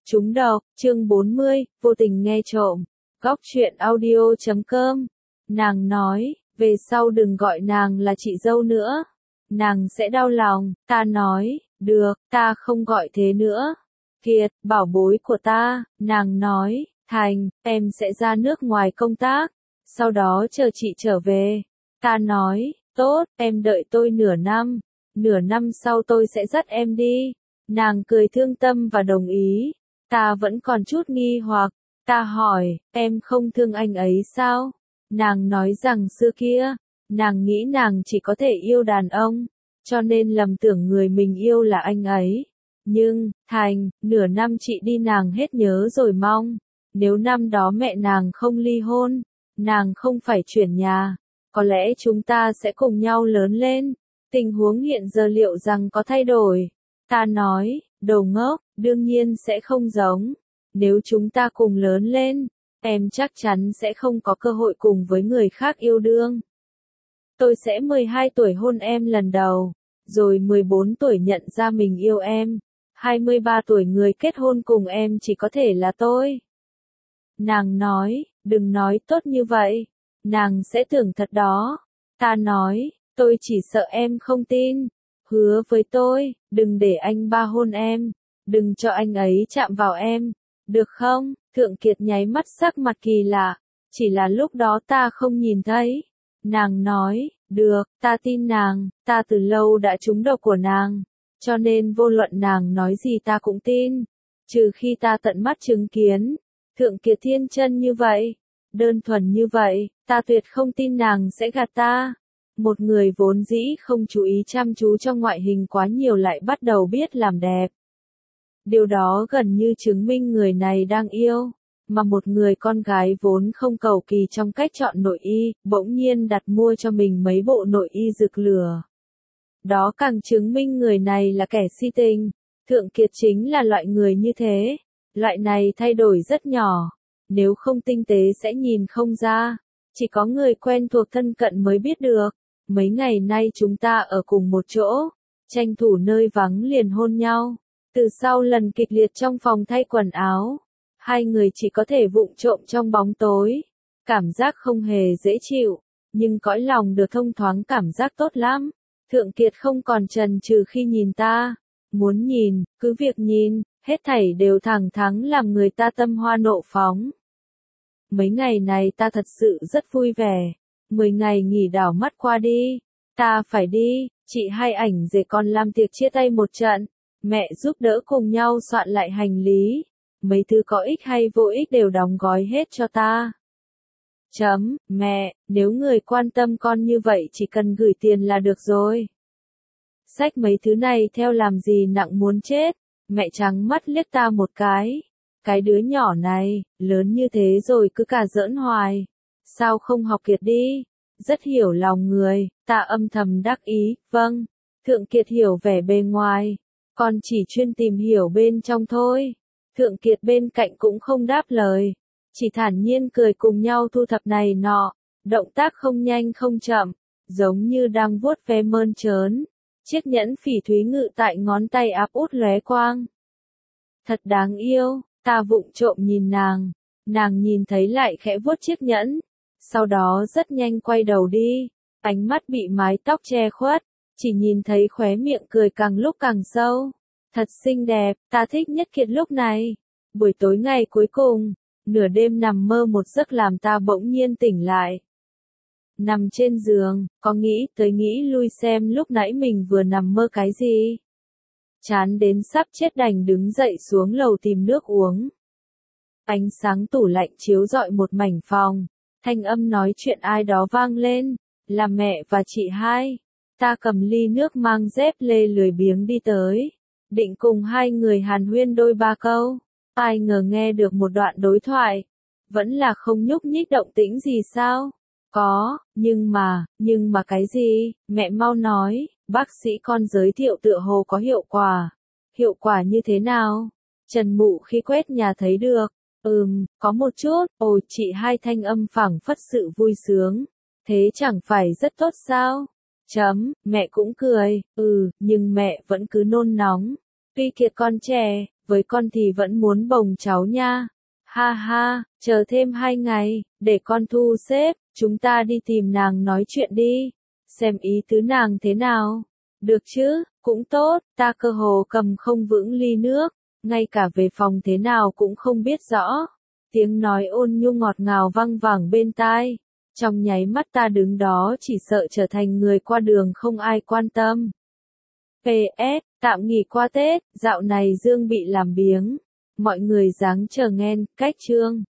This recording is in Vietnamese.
Trúng độc, chương 40, vô tình nghe trộm. Góc truyện audio.com. Nàng nói, về sau đừng gọi nàng là chị dâu nữa. Nàng sẽ đau lòng. Ta nói, được, ta không gọi thế nữa. Kiệt, bảo bối của ta. Nàng nói, Thành, em sẽ ra nước ngoài công tác. Sau đó chờ chị trở về. Ta nói, tốt, em đợi tôi nửa năm. Nửa năm sau tôi sẽ dắt em đi. Nàng cười thương tâm và đồng ý. Ta vẫn còn chút nghi hoặc. Ta hỏi, em không thương anh ấy sao? Nàng nói rằng xưa kia, nàng nghĩ nàng chỉ có thể yêu đàn ông, cho nên lầm tưởng người mình yêu là anh ấy. Nhưng, Thành, nửa năm chị đi nàng hết nhớ rồi mong. Nếu năm đó mẹ nàng không ly hôn, nàng không phải chuyển nhà, có lẽ chúng ta sẽ cùng nhau lớn lên. Tình huống hiện giờ liệu rằng có thay đổi? Ta nói, đồ ngốc, đương nhiên sẽ không giống. Nếu chúng ta cùng lớn lên, em chắc chắn sẽ không có cơ hội cùng với người khác yêu đương. Tôi sẽ 12 tuổi hôn em lần đầu, rồi 14 tuổi nhận ra mình yêu em. 23 tuổi người kết hôn cùng em chỉ có thể là tôi. Nàng nói, đừng nói tốt như vậy. Nàng sẽ tưởng thật đó. Ta nói, tôi chỉ sợ em không tin. Hứa với tôi, đừng để anh ba hôn em. Đừng cho anh ấy chạm vào em. Được không? Thượng Kiệt nháy mắt sắc mặt kỳ lạ. Chỉ là lúc đó ta không nhìn thấy. Nàng nói, được, ta tin nàng, ta từ lâu đã trúng độc của nàng. Cho nên vô luận nàng nói gì ta cũng tin. Trừ khi ta tận mắt chứng kiến. Thượng Kiệt thiên chân như vậy. Đơn thuần như vậy, ta tuyệt không tin nàng sẽ gạt ta. Một người vốn dĩ không chú ý chăm chú cho ngoại hình quá nhiều lại bắt đầu biết làm đẹp. Điều đó gần như chứng minh người này đang yêu, mà một người con gái vốn không cầu kỳ trong cách chọn nội y, bỗng nhiên đặt mua cho mình mấy bộ nội y rực lửa. Đó càng chứng minh người này là kẻ si tình. Thượng Kiệt chính là loại người như thế. Loại này thay đổi rất nhỏ. Nếu không tinh tế sẽ nhìn không ra. Chỉ có người quen thuộc thân cận mới biết được. Mấy ngày nay chúng ta ở cùng một chỗ. Tranh thủ nơi vắng liền hôn nhau. Từ sau lần kịch liệt trong phòng thay quần áo. Hai người chỉ có thể vụng trộm trong bóng tối. Cảm giác không hề dễ chịu. Nhưng cõi lòng được thông thoáng cảm giác tốt lắm. Thượng Kiệt không còn chần chừ khi nhìn ta. Muốn nhìn, cứ việc nhìn, hết thảy đều thẳng thắn làm người ta tâm hoa nộ phóng. Mấy ngày này ta thật sự rất vui vẻ. 10 ngày nghỉ đảo mắt qua đi. Ta phải đi, chị hai ảnh rể còn làm tiệc chia tay một trận. Mẹ giúp đỡ cùng nhau soạn lại hành lý. Mấy thứ có ích hay vô ích đều đóng gói hết cho ta. Mẹ, nếu người quan tâm con như vậy chỉ cần gửi tiền là được rồi. Xách mấy thứ này theo làm gì nặng muốn chết. Mẹ trắng mắt liếc ta một cái. Cái đứa nhỏ này, lớn như thế rồi cứ cả giỡn hoài. Sao không học Kiệt đi? Rất hiểu lòng người, ta âm thầm đắc ý, vâng. Thượng Kiệt hiểu vẻ bề ngoài. Con chỉ chuyên tìm hiểu bên trong thôi. Thượng Kiệt bên cạnh cũng không đáp lời. Chỉ thản nhiên cười cùng nhau thu thập này nọ. Động tác không nhanh không chậm. Giống như đang vuốt ve mơn trớn. Chiếc nhẫn phỉ thúy ngự tại ngón tay áp út lóe quang. Thật đáng yêu, ta vụng trộm nhìn nàng. Nàng nhìn thấy lại khẽ vuốt chiếc nhẫn. Sau đó rất nhanh quay đầu đi. Ánh mắt bị mái tóc che khuất. Chỉ nhìn thấy khóe miệng cười càng lúc càng sâu. Thật xinh đẹp, ta thích nhất Kiệt lúc này. Buổi tối ngày cuối cùng, nửa đêm nằm mơ một giấc làm ta bỗng nhiên tỉnh lại. Nằm trên giường, có nghĩ tới nghĩ lui xem lúc nãy mình vừa nằm mơ cái gì. Chán đến sắp chết đành đứng dậy xuống lầu tìm nước uống. Ánh sáng tủ lạnh chiếu rọi một mảnh phòng. Thanh âm nói chuyện ai đó vang lên. Là mẹ và chị hai. Ta cầm ly nước mang dép lê lười biếng đi tới. Định cùng hai người hàn huyên đôi ba câu. Ai ngờ nghe được một đoạn đối thoại. Vẫn là không nhúc nhích động tĩnh gì sao? Có, nhưng mà cái gì? Mẹ mau nói, bác sĩ con giới thiệu tựa hồ có hiệu quả. Hiệu quả như thế nào? Trần Mụ khi quét nhà thấy được. Có một chút. Ôi, chị hai thanh âm phảng phất sự vui sướng. Thế chẳng phải rất tốt sao? Mẹ cũng cười. Nhưng mẹ vẫn cứ nôn nóng. Tuy Kiệt con trẻ, với con thì vẫn muốn bồng cháu nha. Ha ha, chờ thêm 2 ngày, để con thu xếp, chúng ta đi tìm nàng nói chuyện đi. Xem ý tứ nàng thế nào. Được chứ, cũng tốt, ta cơ hồ cầm không vững ly nước, ngay cả về phòng thế nào cũng không biết rõ. Tiếng nói ôn nhu ngọt ngào văng vẳng bên tai. Trong nháy mắt ta đứng đó chỉ sợ trở thành người qua đường không ai quan tâm. PS, tạm nghỉ qua Tết, dạo này Dương bị làm biếng. Mọi người ráng chờ nghe, cách chương.